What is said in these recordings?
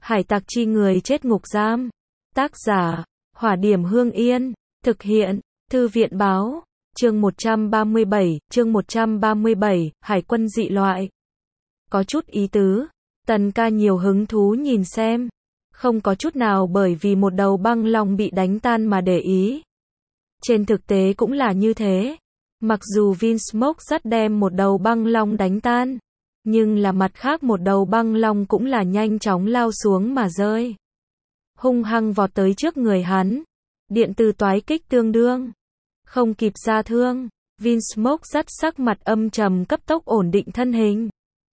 Hải tặc chi người chết ngục giam. Tác giả, Hỏa Điểm Hương Yên. Thực hiện, Thư viện báo. Chương 137, Hải quân dị loại. Có chút ý tứ. Tần ca nhiều hứng thú nhìn xem. Không có chút nào bởi vì một đầu băng long bị đánh tan mà để ý. Trên thực tế cũng là như thế. Mặc dù Vinsmoke dắt đem một đầu băng long đánh tan, nhưng là mặt khác một đầu băng long cũng là nhanh chóng lao xuống mà rơi. Hung hăng vọt tới trước người hắn. Điện từ toái kích tương đương. Không kịp ra thương, Vinsmoke dắt sắc mặt âm trầm cấp tốc ổn định thân hình.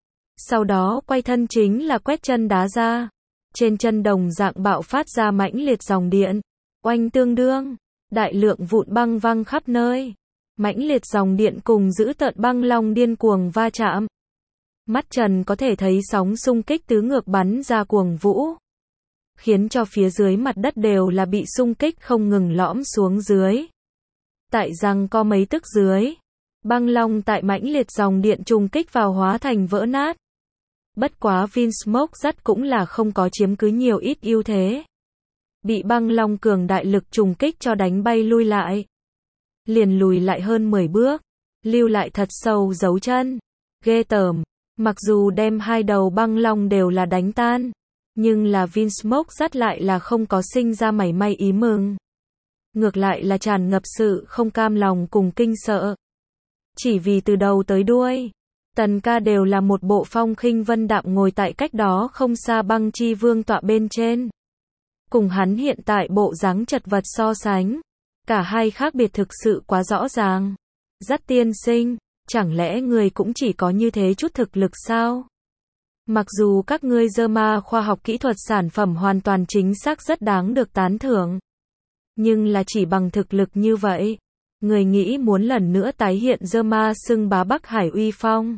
Sau đó quay thân chính là quét chân đá ra. Trên chân đồng dạng bạo phát ra mãnh liệt dòng điện. Oanh tương đương, đại lượng vụn băng văng khắp nơi. Mãnh liệt dòng điện cùng giữ tợn băng long điên cuồng va chạm. Mắt Trần có thể thấy sóng xung kích tứ ngược bắn ra cuồng vũ, khiến cho phía dưới mặt đất đều là bị xung kích không ngừng lõm xuống dưới. Tại răng co mấy tức dưới, băng long tại mãnh liệt dòng điện trùng kích vào hóa thành vỡ nát. Bất quá Vinsmoke dắt cũng là không có chiếm cứ nhiều ít ưu thế. Bị băng long cường đại lực trùng kích cho đánh bay lui lại. Liền lùi lại hơn 10 bước, lưu lại thật sâu dấu chân. Ghê tởm, mặc dù đem hai đầu băng long đều là đánh tan, nhưng là Vinsmoke dắt lại là không có sinh ra mảy may ý mừng. Ngược lại là tràn ngập sự không cam lòng cùng kinh sợ. Chỉ vì từ đầu tới đuôi, Tần ca đều là một bộ phong khinh vân đạm ngồi tại cách đó không xa băng chi vương tọa bên trên. Cùng hắn hiện tại bộ dáng chật vật so sánh, cả hai khác biệt thực sự quá rõ ràng. Dắt tiên sinh, chẳng lẽ người cũng chỉ có như thế chút thực lực sao? Mặc dù các ngươi Zerma khoa học kỹ thuật sản phẩm hoàn toàn chính xác rất đáng được tán thưởng, nhưng là chỉ bằng thực lực như vậy, người nghĩ muốn lần nữa tái hiện Zerma xưng bá Bắc Hải uy phong.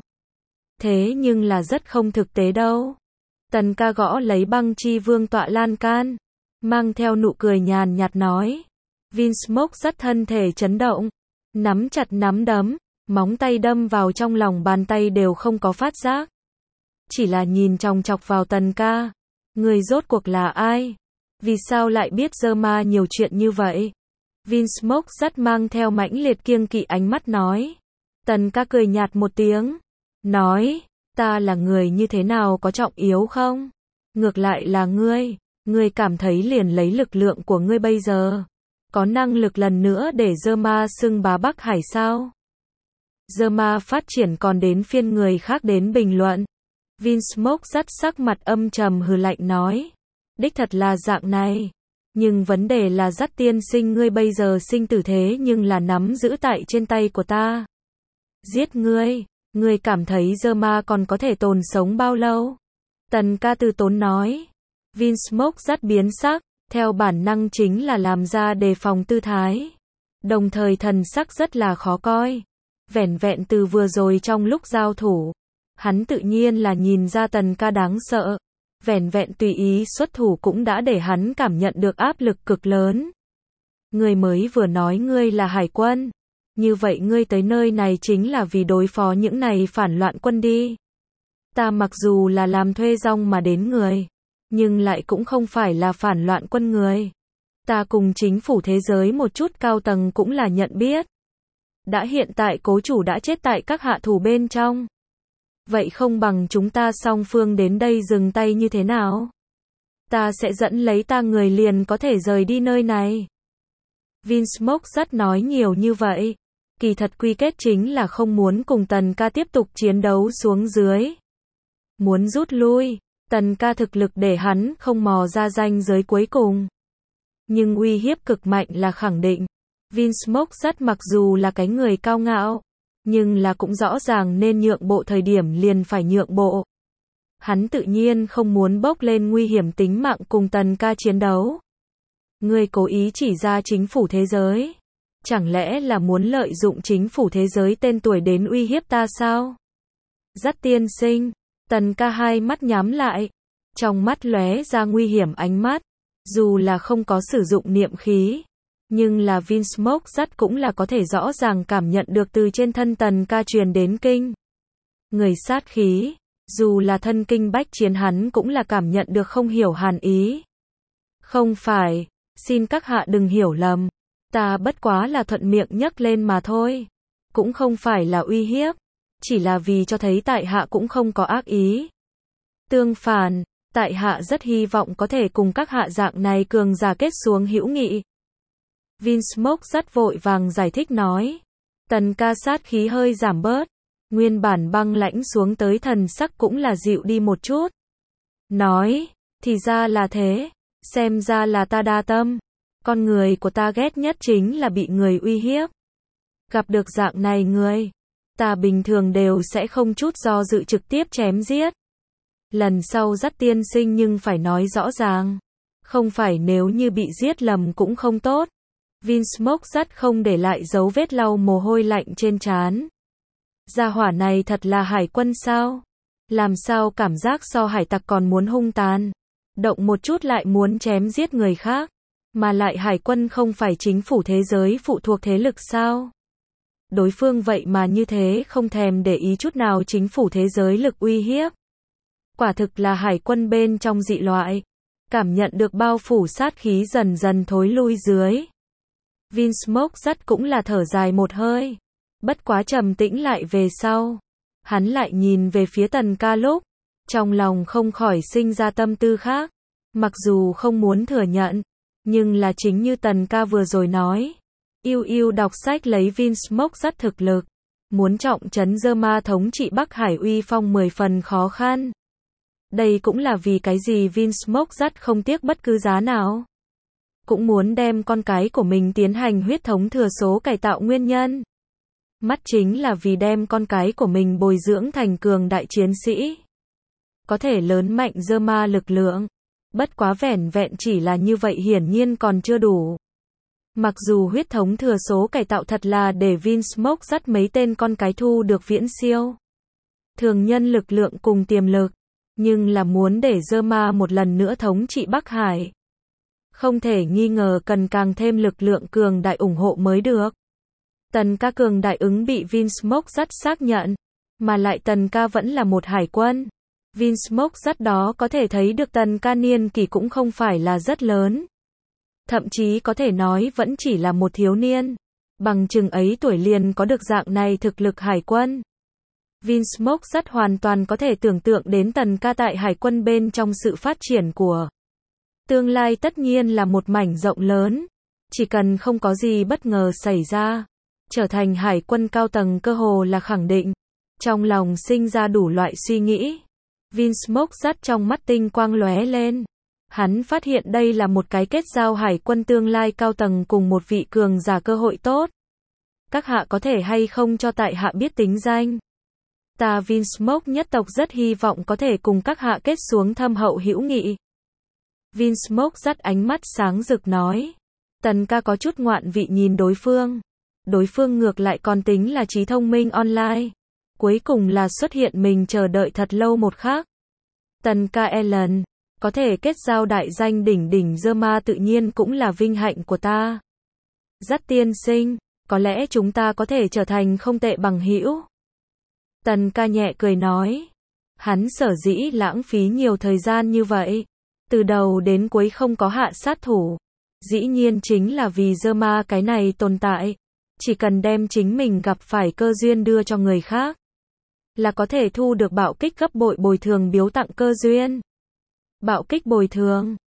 Thế nhưng là rất không thực tế đâu. Tần ca gõ lấy băng chi vương tọa lan can, mang theo nụ cười nhàn nhạt nói. Vinsmoke dắt thân thể chấn động, nắm chặt nắm đấm, móng tay đâm vào trong lòng bàn tay đều không có phát giác. Chỉ là nhìn chòng chọc vào Tần ca. Người rốt cuộc là ai? Vì sao lại biết Zerma nhiều chuyện như vậy? Vinsmoke dắt mang theo mãnh liệt kiêng kỵ ánh mắt nói. Tần ca cười nhạt một tiếng, nói, ta là người như thế nào có trọng yếu không? Ngược lại là ngươi cảm thấy liền lấy lực lượng của ngươi bây giờ, có năng lực lần nữa để Zerma xưng bá Bắc Hải sao? Zerma phát triển còn đến phiên người khác đến bình luận. Vinsmoke dắt sắc mặt âm trầm hừ lạnh nói. Đích thật là dạng này. Nhưng vấn đề là dắt tiên sinh ngươi bây giờ sinh tử thế nhưng là nắm giữ tại trên tay của ta. Giết ngươi cảm thấy Zerma còn có thể tồn sống bao lâu? Tần ca từ tốn nói. Vinsmoke dắt biến sắc, theo bản năng chính là làm ra đề phòng tư thái. Đồng thời thần sắc rất là khó coi. Vẻn vẹn từ vừa rồi trong lúc giao thủ, hắn tự nhiên là nhìn ra Tần ca đáng sợ. Vẻn vẹn tùy ý xuất thủ cũng đã để hắn cảm nhận được áp lực cực lớn. Ngươi mới vừa nói ngươi là hải quân. Như vậy ngươi tới nơi này chính là vì đối phó những này phản loạn quân đi. Ta mặc dù là làm thuê rong mà đến người, nhưng lại cũng không phải là phản loạn quân người. Ta cùng chính phủ thế giới một chút cao tầng cũng là nhận biết. Đã hiện tại cố chủ đã chết tại các hạ thủ bên trong. Vậy không bằng chúng ta song phương đến đây dừng tay như thế nào? Ta sẽ dẫn lấy ta người liền có thể rời đi nơi này. Vinsmoke rất nói nhiều như vậy. Kỳ thật quy kết chính là không muốn cùng Tần ca tiếp tục chiến đấu xuống dưới. Muốn rút lui, Tần ca thực lực để hắn không mò ra ranh giới cuối cùng. Nhưng uy hiếp cực mạnh là khẳng định. Vinsmoke rất mặc dù là cái người cao ngạo, nhưng là cũng rõ ràng nên nhượng bộ thời điểm liền phải nhượng bộ. Hắn tự nhiên không muốn bốc lên nguy hiểm tính mạng cùng Tần ca chiến đấu. Ngươi cố ý chỉ ra chính phủ thế giới. Chẳng lẽ là muốn lợi dụng chính phủ thế giới tên tuổi đến uy hiếp ta sao? Dắt tiên sinh, Tần ca hai mắt nhắm lại, trong mắt lóe ra nguy hiểm ánh mắt, dù là không có sử dụng niệm khí, nhưng là Vinsmoke dắt cũng là có thể rõ ràng cảm nhận được từ trên thân Tần ca truyền đến kinh người sát khí. Dù là thân kinh bách chiến hắn cũng là cảm nhận được không hiểu hàn ý. Không phải, xin các hạ đừng hiểu lầm. Ta bất quá là thuận miệng nhắc lên mà thôi. Cũng không phải là uy hiếp. Chỉ là vì cho thấy tại hạ cũng không có ác ý. Tương phản, tại hạ rất hy vọng có thể cùng các hạ dạng này cường giả kết xuống hữu nghị. Vinsmoke rất vội vàng giải thích nói. Tần ca sát khí hơi giảm bớt. Nguyên bản băng lãnh xuống tới thần sắc cũng là dịu đi một chút. Nói, thì ra là thế. Xem ra là ta đa tâm. Con người của ta ghét nhất chính là bị người uy hiếp. Gặp được dạng này người, ta bình thường đều sẽ không chút do dự trực tiếp chém giết. Lần sau dắt tiên sinh nhưng phải nói rõ ràng. Không phải nếu như bị giết lầm cũng không tốt. Vinsmoke dắt không để lại dấu vết lau mồ hôi lạnh trên trán. Gia hỏa này thật là hải quân sao? Làm sao cảm giác so hải tặc còn muốn hung tàn? Động một chút lại muốn chém giết người khác. Mà lại hải quân không phải chính phủ thế giới phụ thuộc thế lực sao? Đối phương vậy mà như thế không thèm để ý chút nào chính phủ thế giới lực uy hiếp. Quả thực là hải quân bên trong dị loại. Cảm nhận được bao phủ sát khí dần dần thối lui dưới. Vinsmoke rất cũng là thở dài một hơi. Bất quá trầm tĩnh lại về sau. Hắn lại nhìn về phía Tần ca lúc. Trong lòng không khỏi sinh ra tâm tư khác. Mặc dù không muốn thừa nhận. Nhưng là chính như Tần ca vừa rồi nói. Yêu yêu đọc sách lấy Vinsmoke rất thực lực. Muốn trọng trấn Zerma thống trị Bắc Hải uy phong 10 phần khó khăn. Đây cũng là vì cái gì Vinsmoke rất không tiếc bất cứ giá nào. Cũng muốn đem con cái của mình tiến hành huyết thống thừa số cải tạo nguyên nhân. Mắt chính là vì đem con cái của mình bồi dưỡng thành cường đại chiến sĩ. Có thể lớn mạnh Zerma lực lượng. Bất quá vẻn vẹn chỉ là như vậy hiển nhiên còn chưa đủ. Mặc dù huyết thống thừa số cải tạo thật là để Vinsmoke dắt mấy tên con cái thu được viễn siêu. Thường nhân lực lượng cùng tiềm lực. Nhưng là muốn để Zerma một lần nữa thống trị Bắc Hải. Không thể nghi ngờ cần càng thêm lực lượng cường đại ủng hộ mới được. Tần ca cường đại ứng bị Vinsmoke rất xác nhận. Mà lại Tần ca vẫn là một hải quân. Vinsmoke rất đó có thể thấy được Tần ca niên kỷ cũng không phải là rất lớn. Thậm chí có thể nói vẫn chỉ là một thiếu niên. Bằng chừng ấy tuổi liền có được dạng này thực lực hải quân. Vinsmoke rất hoàn toàn có thể tưởng tượng đến Tần ca tại hải quân bên trong sự phát triển của tương lai tất nhiên là một mảnh rộng lớn. Chỉ cần không có gì bất ngờ xảy ra. Trở thành hải quân cao tầng cơ hồ là khẳng định. Trong lòng sinh ra đủ loại suy nghĩ. Vinsmoke rất trong mắt tinh quang lóe lên. Hắn phát hiện đây là một cái kết giao hải quân tương lai cao tầng cùng một vị cường giả cơ hội tốt. Các hạ có thể hay không cho tại hạ biết tính danh? Ta Vinsmoke nhất tộc rất hy vọng có thể cùng các hạ kết xuống thâm hậu hữu nghị. Vinsmoke rất ánh mắt sáng rực nói. Tần ca có chút ngoạn vị nhìn đối phương. Đối phương ngược lại còn tính là trí thông minh online. Cuối cùng là xuất hiện mình chờ đợi thật lâu một khắc. Tần ca Ellen, có thể kết giao đại danh đỉnh đỉnh Zerma tự nhiên cũng là vinh hạnh của ta. Dắt tiên sinh, có lẽ chúng ta có thể trở thành không tệ bằng hữu. Tần ca nhẹ cười nói. Hắn sở dĩ lãng phí nhiều thời gian như vậy. Từ đầu đến cuối không có hạ sát thủ. Dĩ nhiên chính là vì Zerma cái này tồn tại. Chỉ cần đem chính mình gặp phải cơ duyên đưa cho người khác. Là có thể thu được bạo kích gấp bội bồi thường biếu tặng cơ duyên. Bạo kích bồi thường.